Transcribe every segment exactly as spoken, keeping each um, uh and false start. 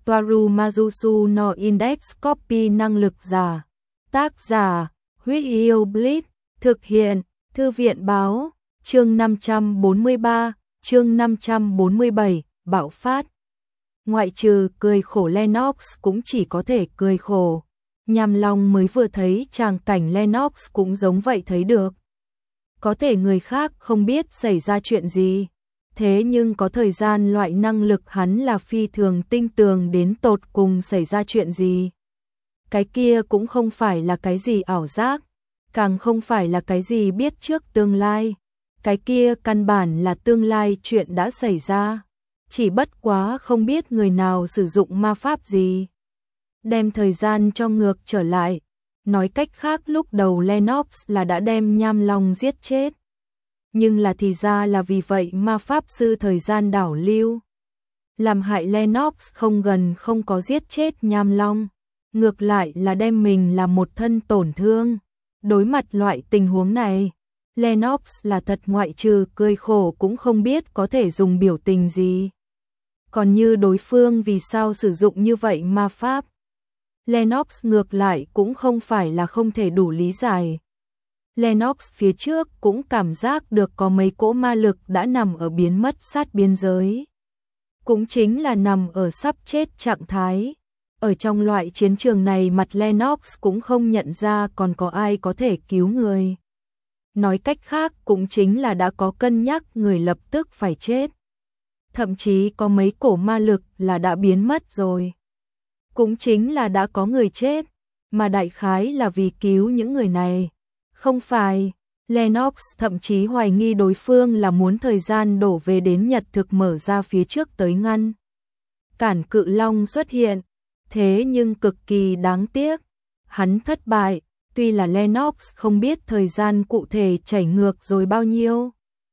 Toaru Majusu no Index Copy năng lực giả. Tác giả, Huyết Yêu Blitz, thực hiện, Thư viện báo, chương năm trăm bốn mươi ba, chương năm trăm bốn mươi bảy, bạo phát. Ngoại trừ cười khổ Lennox cũng chỉ có thể cười khổ. Nham Long mới vừa thấy tràng cảnh Lennox cũng giống vậy thấy được. Có thể người khác không biết xảy ra chuyện gì. Thế nhưng có thời gian loại năng lực hắn là phi thường tinh tường đến tột cùng xảy ra chuyện gì. Cái kia cũng không phải là cái gì ảo giác, càng không phải là cái gì biết trước tương lai. Cái kia căn bản là tương lai chuyện đã xảy ra. Chỉ bất quá không biết người nào sử dụng ma pháp gì. Đem thời gian cho ngược trở lại. Nói cách khác lúc đầu Lennox là đã đem Nham Long giết chết. Nhưng là thì ra là vì vậy ma pháp sư thời gian đảo lưu. Làm hại Lennox không gần không có giết chết Nham Long. Ngược lại là đem mình làm một thân tổn thương. Đối mặt loại tình huống này, Lennox là thật ngoại trừ cười khổ cũng không biết có thể dùng biểu tình gì. Còn như đối phương vì sao sử dụng như vậy ma pháp, Lennox ngược lại cũng không phải là không thể đủ lý giải. Lennox phía trước cũng cảm giác được có mấy cỗ ma lực đã nằm ở biến mất sát biên giới. Cũng chính là nằm ở sắp chết trạng thái. Ở trong loại chiến trường này mặt Lennox cũng không nhận ra còn có ai có thể cứu người. Nói cách khác cũng chính là đã có cân nhắc người lập tức phải chết. Thậm chí có mấy cổ ma lực là đã biến mất rồi. Cũng chính là đã có người chết, mà đại khái là vì cứu những người này. Không phải, Lennox thậm chí hoài nghi đối phương là muốn thời gian đổ về đến nhật thực mở ra phía trước tới ngăn cản cự long xuất hiện. Thế nhưng cực kỳ đáng tiếc, hắn thất bại, tuy là Lennox không biết thời gian cụ thể chảy ngược rồi bao nhiêu.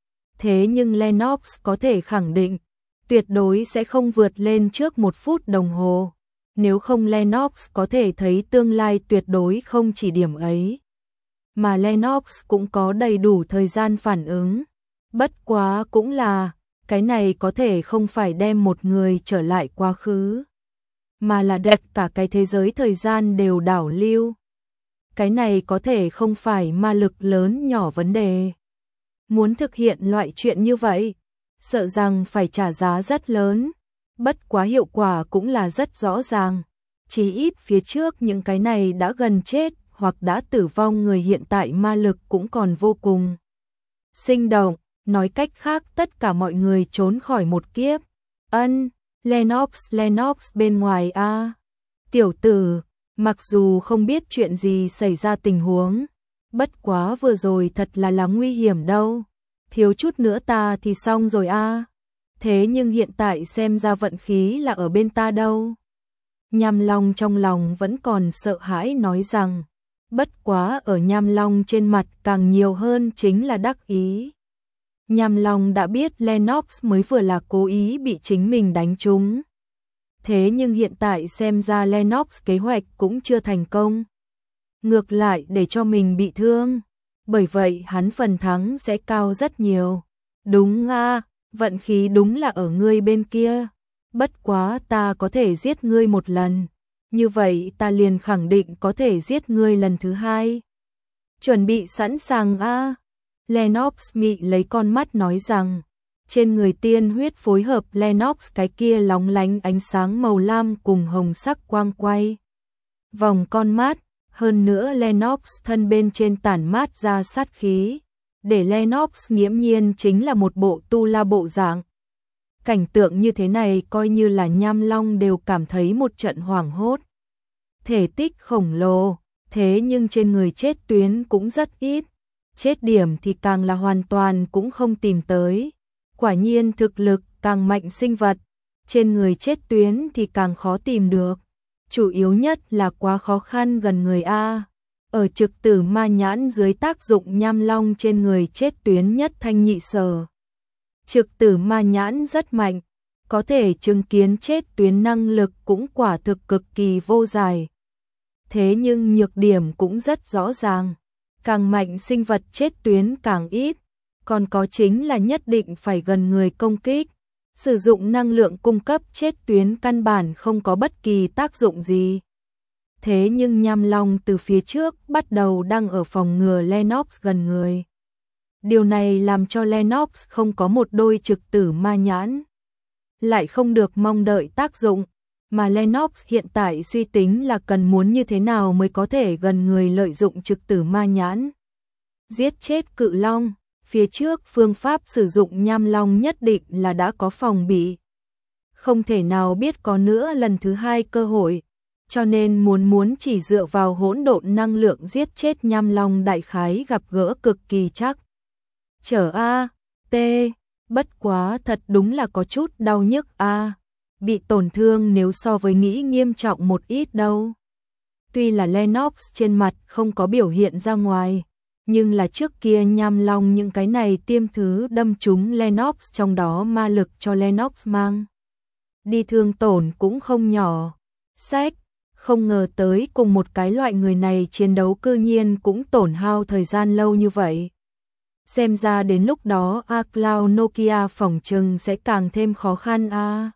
Thế nhưng Lennox có thể khẳng định, tuyệt đối sẽ không vượt lên trước một phút đồng hồ. Nếu không Lennox có thể thấy tương lai tuyệt đối không chỉ điểm ấy. Mà Lennox cũng có đầy đủ thời gian phản ứng. Bất quá cũng là, cái này có thể không phải đem một người trở lại quá khứ. Mà là đẹp cả cái thế giới thời gian đều đảo lưu. Cái này có thể không phải ma lực lớn nhỏ vấn đề. Muốn thực hiện loại chuyện như vậy, sợ rằng phải trả giá rất lớn. Bất quá hiệu quả cũng là rất rõ ràng. Chỉ ít phía trước những cái này đã gần chết hoặc đã tử vong người hiện tại ma lực cũng còn vô cùng sinh động. Nói cách khác tất cả mọi người trốn khỏi một kiếp. Ân, Lennox, Lennox bên ngoài a. Tiểu tử, mặc dù không biết chuyện gì xảy ra tình huống, bất quá vừa rồi thật là là nguy hiểm đâu. Thiếu chút nữa ta thì xong rồi a. Thế nhưng hiện tại xem ra vận khí là ở bên ta đâu. Nham Long trong lòng vẫn còn sợ hãi nói rằng, bất quá ở Nham Long trên mặt càng nhiều hơn chính là đắc ý. Nham Long đã biết Lennox mới vừa là cố ý bị chính mình đánh trúng. Thế nhưng hiện tại xem ra Lennox kế hoạch cũng chưa thành công. Ngược lại để cho mình bị thương. Bởi vậy hắn phần thắng sẽ cao rất nhiều. Đúng a, vận khí đúng là ở ngươi bên kia. Bất quá ta có thể giết ngươi một lần. Như vậy ta liền khẳng định có thể giết ngươi lần thứ hai. Chuẩn bị sẵn sàng a. Lennox mị lấy con mắt nói rằng, trên người tiên huyết phối hợp Lennox cái kia lóng lánh ánh sáng màu lam cùng hồng sắc quang quay. Vòng con mắt, hơn nữa Lennox thân bên trên tản mát ra sát khí, để Lennox nghiễm nhiên chính là một bộ tu la bộ dạng. Cảnh tượng như thế này coi như là Nham Long đều cảm thấy một trận hoảng hốt. Thể tích khổng lồ, thế nhưng trên người chết tuyến cũng rất ít. Chết điểm thì càng là hoàn toàn cũng không tìm tới. Quả nhiên thực lực càng mạnh sinh vật, trên người chết tuyến thì càng khó tìm được. Chủ yếu nhất là quá khó khăn gần người A. Ở trực tử ma nhãn dưới tác dụng Nham Long trên người chết tuyến nhất thanh nhị sở. Trực tử ma nhãn rất mạnh, có thể chứng kiến chết tuyến năng lực cũng quả thực cực kỳ vô giải. Thế nhưng nhược điểm cũng rất rõ ràng. Càng mạnh sinh vật chết tuyến càng ít, còn có chính là nhất định phải gần người công kích. Sử dụng năng lượng cung cấp chết tuyến căn bản không có bất kỳ tác dụng gì. Thế nhưng Nham Long từ phía trước bắt đầu đang ở phòng ngừa Lennox gần người. Điều này làm cho Lennox không có một đôi trực tử ma nhãn. Lại không được mong đợi tác dụng, mà Lennox hiện tại suy tính là cần muốn như thế nào mới có thể gần người lợi dụng trực tử ma nhãn. Giết chết cự long, phía trước phương pháp sử dụng Nham Long nhất định là đã có phòng bị. Không thể nào biết có nữa lần thứ hai cơ hội, cho nên muốn muốn chỉ dựa vào hỗn độn năng lượng giết chết Nham Long đại khái gặp gỡ cực kỳ chắc. Chở A, T, bất quá thật đúng là có chút đau nhức A, bị tổn thương nếu so với nghĩ nghiêm trọng một ít đâu. Tuy là Lennox trên mặt không có biểu hiện ra ngoài, nhưng là trước kia Nham Long những cái này tiêm thứ đâm trúng Lennox, trong đó ma lực cho Lennox mang đi thương tổn cũng không nhỏ. Sách, không ngờ tới cùng một cái loại người này chiến đấu cư nhiên cũng tổn hao thời gian lâu như vậy. Xem ra đến lúc đó A Cloud Nokia phỏng chừng sẽ càng thêm khó khăn a. À.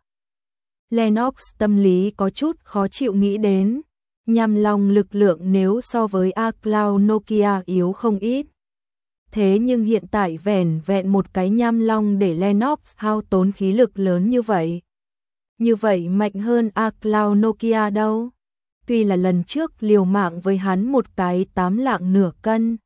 Lennox tâm lý có chút khó chịu nghĩ đến, Nham Long lực lượng nếu so với A Cloud Nokia yếu không ít. Thế nhưng hiện tại vẻn vẹn một cái Nham Long để Lennox hao tốn khí lực lớn như vậy. Như vậy mạnh hơn A Cloud Nokia đâu. Tuy là lần trước liều mạng với hắn một cái tám lạng nửa cân.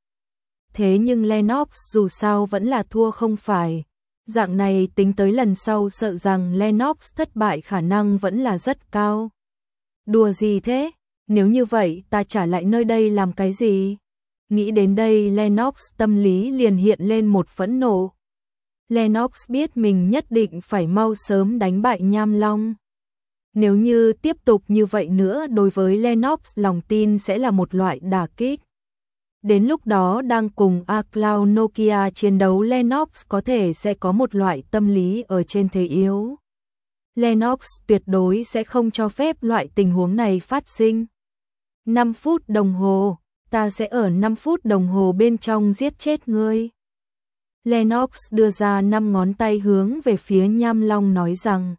Thế nhưng Lennox dù sao vẫn là thua không phải. Dạng này tính tới lần sau sợ rằng Lennox thất bại khả năng vẫn là rất cao. Đùa gì thế? Nếu như vậy ta trả lại nơi đây làm cái gì? Nghĩ đến đây Lennox tâm lý liền hiện lên một phẫn nộ. Lennox biết mình nhất định phải mau sớm đánh bại Nham Long. Nếu như tiếp tục như vậy nữa đối với Lennox lòng tin sẽ là một loại đả kích. Đến lúc đó đang cùng A Cloud Nokia chiến đấu Lennox có thể sẽ có một loại tâm lý ở trên thế yếu. Lennox tuyệt đối sẽ không cho phép loại tình huống này phát sinh. năm phút đồng hồ, ta sẽ ở năm phút đồng hồ bên trong giết chết ngươi. Lennox đưa ra năm ngón tay hướng về phía Nham Long nói rằng.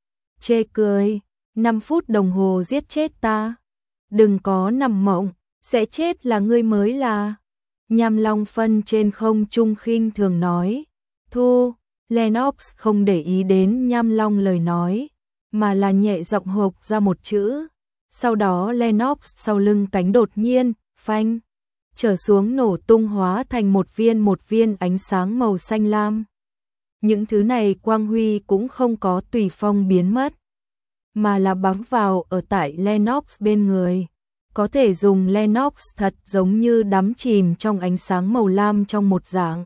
Chê cười, năm phút đồng hồ giết chết ta. Đừng có nằm mộng, sẽ chết là ngươi mới là. Nham Long phân trên không trung khinh thường nói. Thu, Lennox không để ý đến Nham Long lời nói, mà là nhẹ giọng hộc ra một chữ. Sau đó Lennox sau lưng cánh đột nhiên, phanh, trở xuống nổ tung hóa thành một viên một viên ánh sáng màu xanh lam. Những thứ này quang huy cũng không có tùy phong biến mất, mà là bám vào ở tại Lennox bên người. Có thể dùng Lennox thật giống như đắm chìm trong ánh sáng màu lam trong một dạng.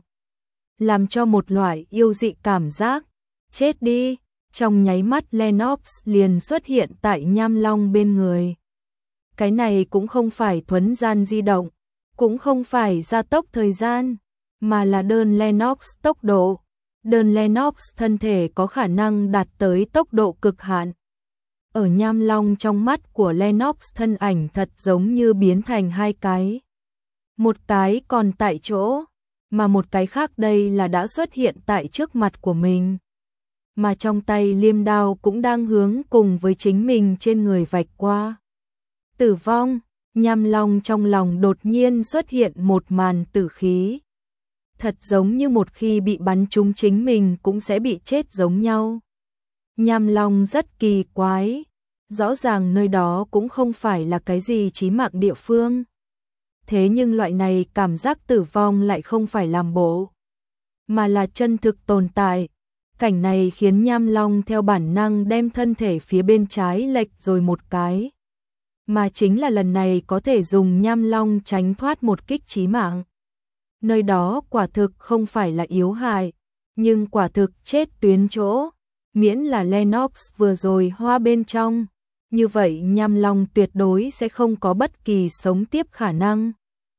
Làm cho một loại yêu dị cảm giác. Chết đi, trong nháy mắt Lennox liền xuất hiện tại Nham Long bên người. Cái này cũng không phải thuấn gian di động, cũng không phải gia tốc thời gian, mà là đơn Lennox tốc độ. Đơn Lennox thân thể có khả năng đạt tới tốc độ cực hạn. Ở Nham Long trong mắt của Lennox thân ảnh thật giống như biến thành hai cái. Một cái còn tại chỗ, mà một cái khác đây là đã xuất hiện tại trước mặt của mình. Mà trong tay liêm đao cũng đang hướng cùng với chính mình trên người vạch qua. Tử vong, Nham Long trong lòng đột nhiên xuất hiện một màn tử khí. Thật giống như một khi bị bắn trúng chính mình cũng sẽ bị chết giống nhau. Nham Long rất kỳ quái, rõ ràng nơi đó cũng không phải là cái gì chí mạng địa phương. Thế nhưng loại này cảm giác tử vong lại không phải làm bộ, mà là chân thực tồn tại. Cảnh này khiến Nham Long theo bản năng đem thân thể phía bên trái lệch rồi một cái. Mà chính là lần này có thể dùng Nham Long tránh thoát một kích chí mạng. Nơi đó quả thực không phải là yếu hại, nhưng quả thực chết tuyến chỗ. Miễn là Lennox vừa rồi hoa bên trong, như vậy Nham Long tuyệt đối sẽ không có bất kỳ sống tiếp khả năng.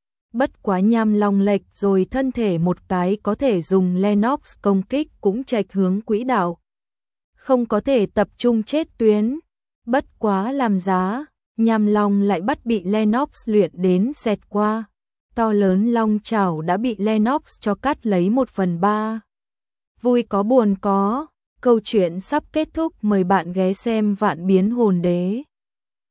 Bất quá Nham Long lệch rồi thân thể một cái có thể dùng Lennox công kích cũng chệch hướng quỹ đạo. Không có thể tập trung chết tuyến. Bất quá làm giá, Nham Long lại bắt bị Lennox luyện đến xẹt qua. To lớn long chảo đã bị Lennox cho cắt lấy một phần ba. Vui có buồn có. Câu chuyện sắp kết thúc, mời bạn ghé xem Vạn Biến Hồn Đế.